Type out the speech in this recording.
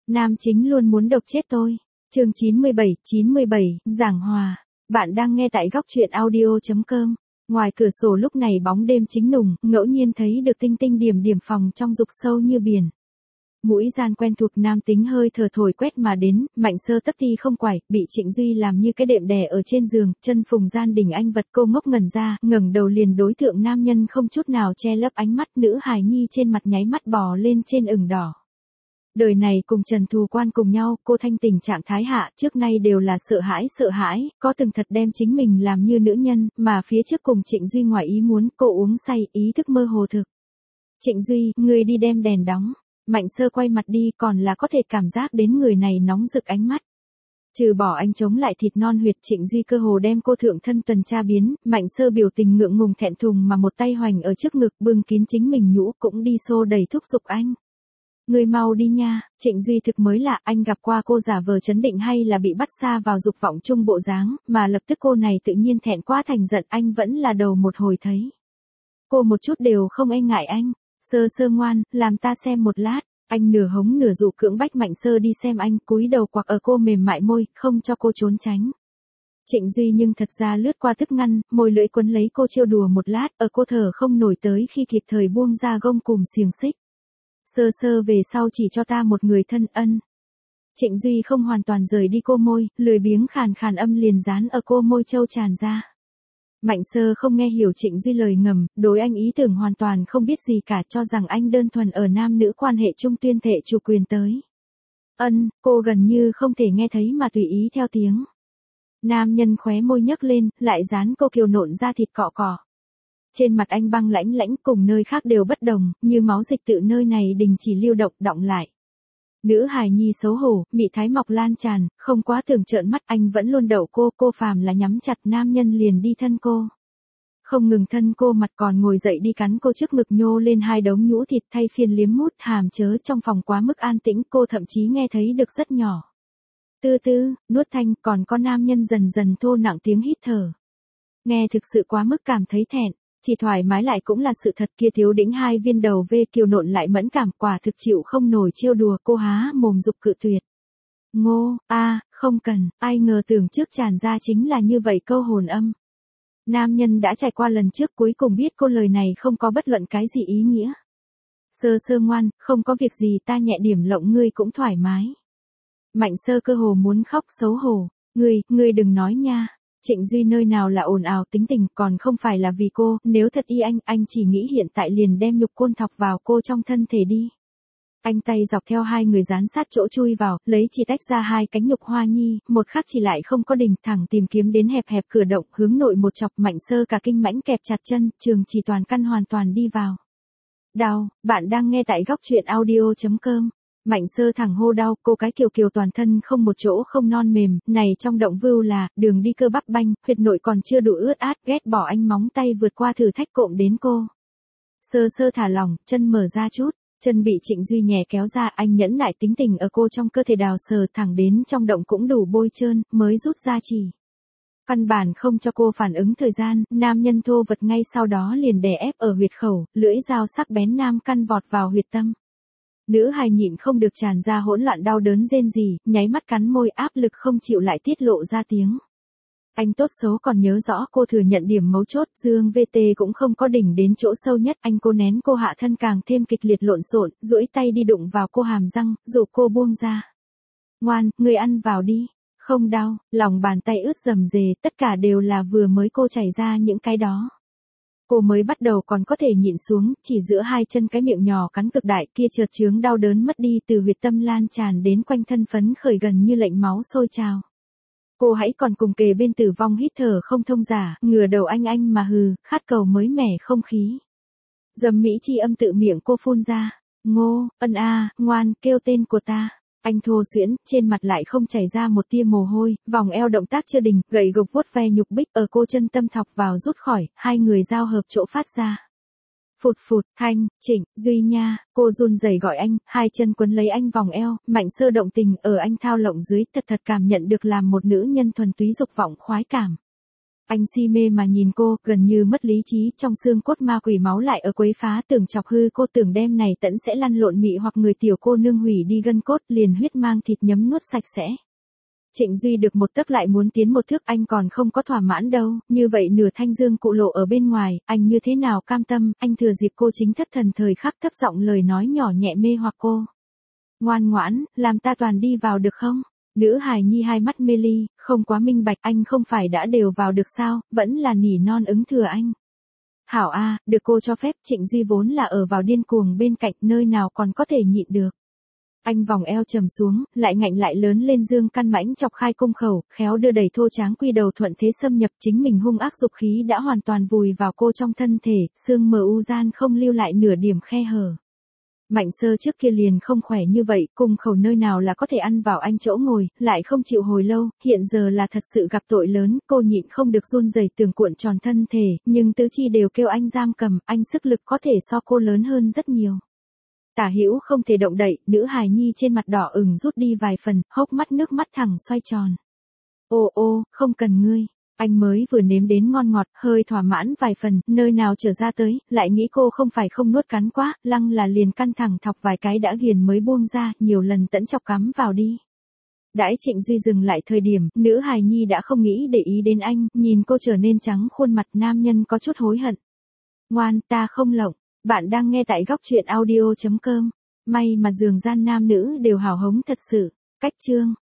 Nam chính luôn muốn độc chết tôi. Chương 97, giảng hòa. Bạn đang nghe tại góc truyện audio.com. Ngoài cửa sổ lúc này bóng đêm chính nùng, ngẫu nhiên thấy được tinh tinh điểm điểm phòng trong dục sâu như biển. Mũi gian quen thuộc nam tính hơi thở thổi quét mà đến, Mạnh Sơ tấp ti không quải, bị Trịnh Duy làm như cái đệm đè ở trên giường, chân phùng gian đỉnh anh vật. Cô ngốc ngẩn ra, ngẩng đầu liền đối tượng nam nhân không chút nào che lấp ánh mắt. Nữ hài nhi trên mặt nháy mắt bò lên trên ửng đỏ. Đời này cùng Trần Thù Quan cùng nhau, cô thanh tỉnh trạng thái hạ, trước nay đều là sợ hãi, có từng thật đem chính mình làm như nữ nhân, mà phía trước cùng Trịnh Duy ngoài ý muốn, cô uống say, ý thức mơ hồ thực. Trịnh Duy, người đi đem đèn đóng. Mạnh Sơ quay mặt đi, còn là có thể cảm giác đến người này nóng rực ánh mắt. Trừ bỏ anh chống lại thịt non huyệt, Trịnh Duy cơ hồ đem cô thượng thân tuần tra biến. Mạnh Sơ biểu tình ngượng ngùng thẹn thùng mà một tay hoành ở trước ngực, bưng kín chính mình nhũ, cũng đi xô đẩy thúc giục anh. Người mau đi nha. Trịnh Duy thực mới lạ, anh gặp qua cô giả vờ trấn định hay là bị bắt xa vào dục vọng chung bộ dáng, mà lập tức cô này tự nhiên thẹn quá thành giận, anh vẫn là đầu một hồi thấy. Cô một chút đều không e ngại anh. Sơ ngoan, làm ta xem một lát. Anh nửa hống nửa dụ cưỡng bách Mạnh Sơ đi xem anh, cúi đầu quặc ở cô mềm mại môi, không cho cô trốn tránh. Trịnh Duy nhưng thật ra lướt qua thức ngăn, môi lưỡi quấn lấy cô trêu đùa một lát, ở cô thở không nổi tới khi kịp thời buông ra gông cùm xiềng xích. Sơ về sau chỉ cho ta một người thân ân. Trịnh Duy không hoàn toàn rời đi cô môi, lười biếng khàn âm liền dán ở cô môi trâu tràn ra. Mạnh Sơ không nghe hiểu Trịnh Duy lời ngầm, đối anh ý tưởng hoàn toàn không biết gì cả, cho rằng anh đơn thuần ở nam nữ quan hệ chung tuyên thệ chủ quyền tới. Cô gần như không thể nghe thấy mà tùy ý theo tiếng. Nam nhân khóe môi nhấc lên, lại dán cô kiều nộn ra thịt cọ cọ. Trên mặt anh băng lãnh cùng nơi khác đều bất đồng, như máu dịch tự nơi này đình chỉ lưu động đọng lại. Nữ hài nhi xấu hổ, mị thái mọc lan tràn, không quá tưởng trợn mắt, anh vẫn luôn đậu cô phàm là nhắm chặt, nam nhân liền đi thân cô. Không ngừng thân cô mặt còn ngồi dậy đi cắn cô trước ngực, nhô lên hai đống nhũ thịt thay phiên liếm mút hàm chớ. Trong phòng quá mức an tĩnh, cô thậm chí nghe thấy được rất nhỏ. Tư, nuốt thanh, còn có nam nhân dần thô nặng tiếng hít thở. Nghe thực sự quá mức cảm thấy thẹn. Chỉ thoải mái lại cũng là sự thật, kia thiếu đĩnh hai viên đầu vê kiều nộn lại mẫn cảm, quả thực chịu không nổi trêu đùa. Cô há mồm dục cự tuyệt. Ngô, không cần, ai ngờ tưởng trước tràn ra chính là như vậy câu hồn âm. Nam nhân đã trải qua lần trước, cuối cùng biết cô lời này không có bất luận cái gì ý nghĩa. Sơ ngoan, không có việc gì, ta nhẹ điểm lộng ngươi cũng thoải mái. Mạnh Sơ cơ hồ muốn khóc xấu hổ. Ngươi đừng nói nha. Trịnh Duy nơi nào là ồn ào tính tình, còn không phải là vì cô, nếu thật y anh chỉ nghĩ hiện tại liền đem nhục côn thọc vào cô trong thân thể đi. Anh tay dọc theo hai người dán sát chỗ chui vào, lấy chỉ tách ra hai cánh nhục hoa nhi, một khắc chỉ lại không có đỉnh, thẳng tìm kiếm đến hẹp cửa động, hướng nội một chọc. Mạnh Sơ cả kinh mãnh kẹp chặt chân, trường chỉ toàn căn hoàn toàn đi vào. Đau, bạn đang nghe tại góc truyện audio.com. Mạnh Sơ thẳng hô đau, cô cái kiều toàn thân không một chỗ không non mềm, này trong động vưu là, đường đi cơ bắp banh, huyệt nội còn chưa đủ ướt át, ghét bỏ anh móng tay vượt qua thử thách cộm đến cô. Sơ thả lỏng, chân mở ra chút, chân bị Trịnh Duy nhẹ kéo ra, anh nhẫn nại tính tình ở cô trong cơ thể đào sờ thẳng đến trong động cũng đủ bôi trơn, mới rút ra chỉ. Căn bản không cho cô phản ứng thời gian, nam nhân thô vật ngay sau đó liền đè ép ở huyệt khẩu, lưỡi dao sắc bén nam căn vọt vào huyệt tâm. Nữ hài nhịn không được tràn ra hỗn loạn đau đớn rên rỉ, nháy mắt cắn môi, áp lực không chịu lại tiết lộ ra tiếng. Anh tốt xấu còn nhớ rõ cô thừa nhận điểm mấu chốt, dương VT cũng không có đỉnh đến chỗ sâu nhất, anh cố nén cô hạ thân càng thêm kịch liệt lộn xộn, duỗi tay đi đụng vào cô hàm răng, dụ cô buông ra. Ngoan, người ăn vào đi, không đau, lòng bàn tay ướt rầm rề, tất cả đều là vừa mới cô chảy ra những cái đó. Cô mới bắt đầu còn có thể nhịn xuống, chỉ giữa hai chân cái miệng nhỏ cắn cực đại kia chợt chướng đau đớn mất đi, từ huyệt tâm lan tràn đến quanh thân phấn khởi gần như lệnh máu sôi trào. Cô hãy còn cùng kề bên tử vong hít thở không thông giả, ngửa đầu anh mà hừ, khát cầu mới mẻ không khí. Dầm mỹ chi âm tự miệng cô phun ra. Ngô, ngoan, kêu tên của ta. Anh thô xuyễn, trên mặt lại không chảy ra một tia mồ hôi, vòng eo động tác chưa đình, gậy gộc vuốt ve nhục bích ở cô chân tâm thọc vào rút khỏi, hai người giao hợp chỗ phát ra. Phụt, Thanh, Trịnh, Duy nha, cô run rẩy gọi anh, hai chân quấn lấy anh vòng eo, Mạnh Sơ động tình ở anh thao lộng dưới, thật cảm nhận được làm một nữ nhân thuần túy dục vọng khoái cảm. Anh si mê mà nhìn cô, gần như mất lý trí, trong xương cốt ma quỷ máu lại ở quấy phá, tưởng chọc hư cô, tưởng đêm này tẫn sẽ lăn lộn mị hoặc người tiểu cô nương hủy đi gân cốt, liền huyết mang thịt nhấm nuốt sạch sẽ. Trịnh Duy được một tấc lại muốn tiến một thước, anh còn không có thỏa mãn đâu, như vậy nửa thanh dương cụ lộ ở bên ngoài, anh như thế nào cam tâm, anh thừa dịp cô chính thất thần thời khắc thấp giọng lời nói nhỏ nhẹ mê hoặc cô. Ngoan ngoãn, làm ta toàn đi vào được không? Nữ hài nhi hai mắt mê ly, không quá minh bạch, anh không phải đã đều vào được sao, vẫn là nỉ non ứng thừa anh. Hảo a, được cô cho phép. Trịnh Duy vốn là ở vào điên cuồng bên cạnh, nơi nào còn có thể nhịn được. Anh vòng eo trầm xuống, lại ngạnh lại lớn lên dương căn mãnh chọc khai cung khẩu, khéo đưa đẩy thô tráng quy đầu thuận thế xâm nhập, chính mình hung ác dục khí đã hoàn toàn vùi vào cô trong thân thể, xương mờ u gian không lưu lại nửa điểm khe hở. Mạnh Sơ trước kia liền không khỏe như vậy, cung khẩu nơi nào là có thể ăn vào anh chỗ ngồi, lại không chịu hồi lâu, hiện giờ là thật sự gặp tội lớn, cô nhịn không được run rẩy tưởng cuộn tròn thân thể, nhưng tứ chi đều kêu anh giam cầm, anh sức lực có thể so cô lớn hơn rất nhiều. Tả hữu không thể động đậy, nữ hài nhi trên mặt đỏ ửng rút đi vài phần, hốc mắt nước mắt thẳng xoay tròn. Ô ô, không cần ngươi. Anh mới vừa nếm đến ngon ngọt, hơi thỏa mãn vài phần, nơi nào trở ra tới, lại nghĩ cô không phải không nuốt cắn quá, lăng là liền căn thẳng thọc vài cái đã ghiền mới buông ra, nhiều lần tẫn chọc cắm vào đi. Đãi Trịnh Duy dừng lại thời điểm, nữ hài nhi đã không nghĩ để ý đến anh, nhìn cô trở nên trắng khuôn mặt, nam nhân có chút hối hận. Ngoan, ta không lộng, bạn đang nghe tại góc truyện audio.com, may mà giường gian nam nữ đều hào hống thật sự, cách chương.